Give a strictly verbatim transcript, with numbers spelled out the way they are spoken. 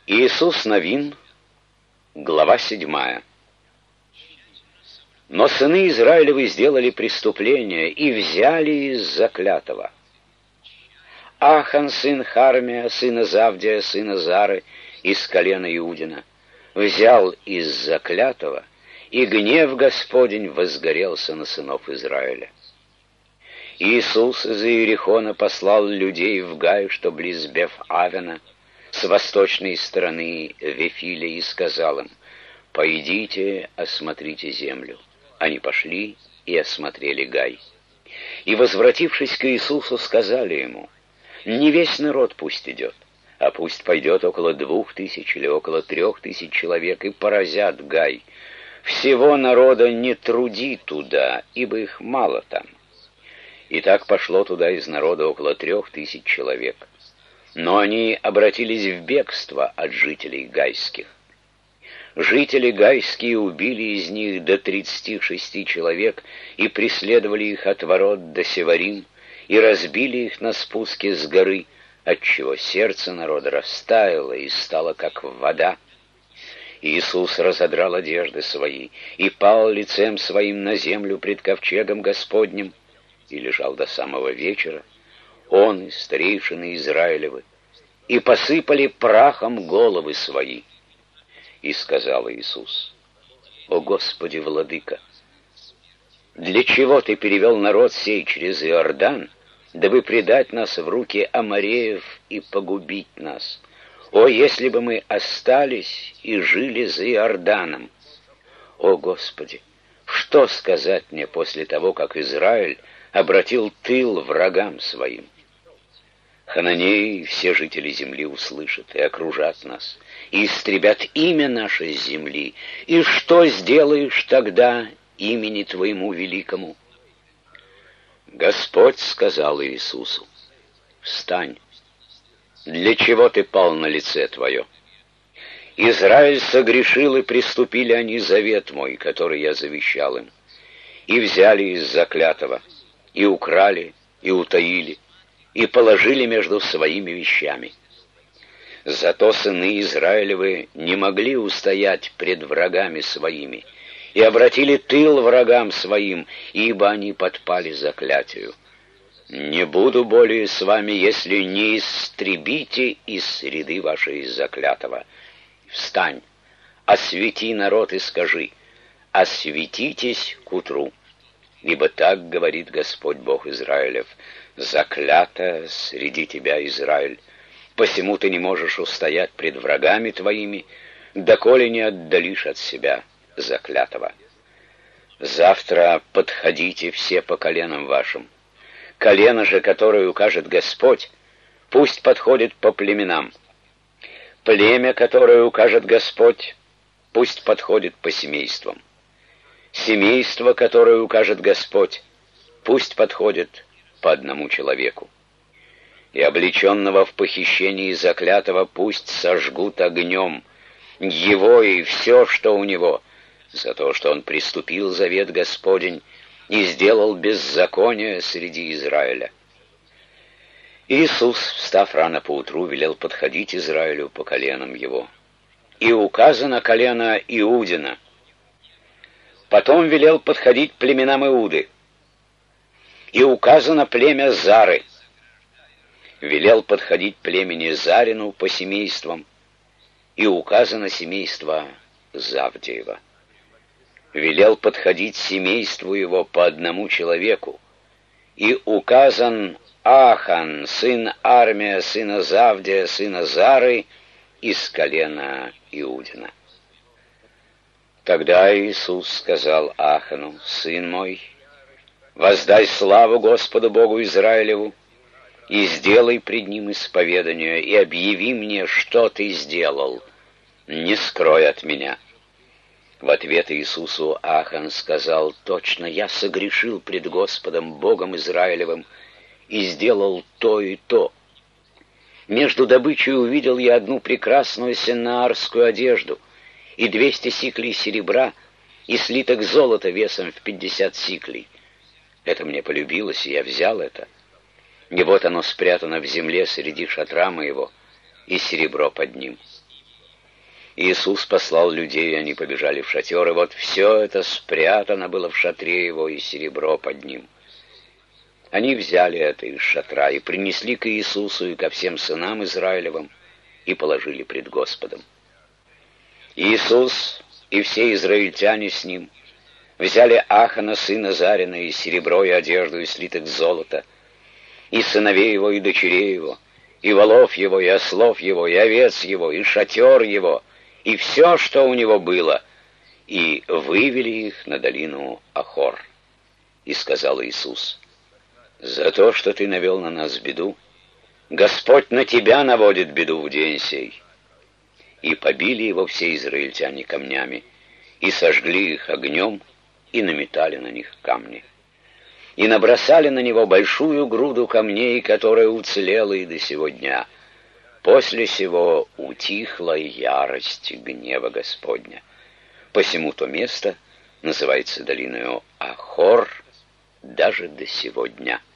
Иисус Навин, глава седьмая. Но сыны Израилевы сделали преступление и взяли из заклятого. Ахан, сын Хармия, сына Завдия, сына Зары, из колена Иудина, взял из заклятого, и гнев Господень возгорелся на сынов Израиля. Иисус из Иерихона послал людей в Гай, что близ Беф-Авена, с восточной стороны Вифиля, и сказал им: «Пойдите, осмотрите землю». Они пошли и осмотрели Гай. И, возвратившись к Иисусу, сказали ему: «Не весь народ пусть идет, а пусть пойдет около двух тысяч или около трех тысяч человек и поразят Гай. Всего народа не труди туда, ибо их мало там». И так пошло туда из народа около трех тысяч человек. Но они обратились в бегство от жителей гайских. Жители гайские убили из них до тридцати шести человек и преследовали их от ворот до Севарим, и разбили их на спуске с горы, отчего сердце народа растаяло и стало как вода. Иисус разодрал одежды свои и пал лицем своим на землю пред ковчегом Господним, и лежал до самого вечера, он и старейшины Израилевы, и посыпали прахом головы свои. И сказал Иисус: «О Господи, Владыка, для чего Ты перевел народ сей через Иордан, дабы предать нас в руки амореев и погубить нас? О, если бы мы остались и жили за Иорданом! О Господи, что сказать мне после того, как Израиль обратил тыл врагам своим? Хананеи и все жители земли услышат и окружат нас, и истребят имя наше с земли. И что сделаешь тогда имени Твоему великому?» Господь сказал Иисусу: «Встань! Для чего ты пал на лице твое? Израиль согрешил, и приступили они завет мой, который я завещал им, и взяли из заклятого, и украли, и утаили, и положили между своими вещами. Зато сыны Израилевы не могли устоять пред врагами своими, и обратили тыл врагам своим, ибо они подпали заклятию. Не буду более с вами, если не истребите из среды вашей из заклятого. Встань, освети народ и скажи: осветитесь к утру. Ибо так говорит Господь Бог Израилев: заклято среди тебя Израиль, посему ты не можешь устоять пред врагами твоими, доколе не отдалишь от себя заклятого. Завтра подходите все по коленам вашим. Колено же, которое укажет Господь, пусть подходит по племенам. Племя, которое укажет Господь, пусть подходит по семействам. Семейство, которое укажет Господь, пусть подходит по одному человеку. И облеченного в похищении заклятого пусть сожгут огнем, его и все, что у него, за то, что он приступил завет Господень и сделал беззаконие среди Израиля». Иисус, встав рано поутру, велел подходить Израилю по коленам его. И указано колено Иудина. Потом велел подходить племенам Иуды. И указано племя Зары. Велел подходить племени Зарину по семействам. И указано семейство Завдиева. Велел подходить семейству его по одному человеку. И указан Ахан, сын Армия, сына Завдия, сына Зары, из колена Иудина. Тогда Иисус сказал Ахану: «Сын мой, воздай славу Господу Богу Израилеву, и сделай пред Ним исповедание, и объяви мне, что ты сделал, не скрой от меня». В ответ Иисусу Ахан сказал: «Точно, я согрешил пред Господом Богом Израилевым и сделал то и то. Между добычей увидел я одну прекрасную сеннаарскую одежду, и двести сиклей серебра, и слиток золота весом в пятьдесят сиклей. Это мне полюбилось, и я взял это. И вот оно спрятано в земле среди шатра моего, и серебро под ним. Иисус послал людей, и они побежали в шатер, и вот все это спрятано было в шатре его, и серебро под ним. Они взяли это из шатра и принесли к Иисусу и ко всем сынам Израилевым, и положили пред Господом. Иисус и все израильтяне с ним взяли Ахана, сына Зарина, и серебро, и одежду, и слиток золота, и сыновей его, и дочерей его, и волов его, и ослов его, и овец его, и шатер его, и все, что у него было, и вывели их на долину Ахор. И сказал Иисус: «За то, что ты навел на нас беду, Господь на тебя наводит беду в день сей». И побили его все израильтяне камнями, и сожгли их огнем, и наметали на них камни. И набросали на него большую груду камней, которая уцелела и до сего дня. После сего утихла ярость гнева Господня. Посему то место называется долиною Ахор даже до сего дня.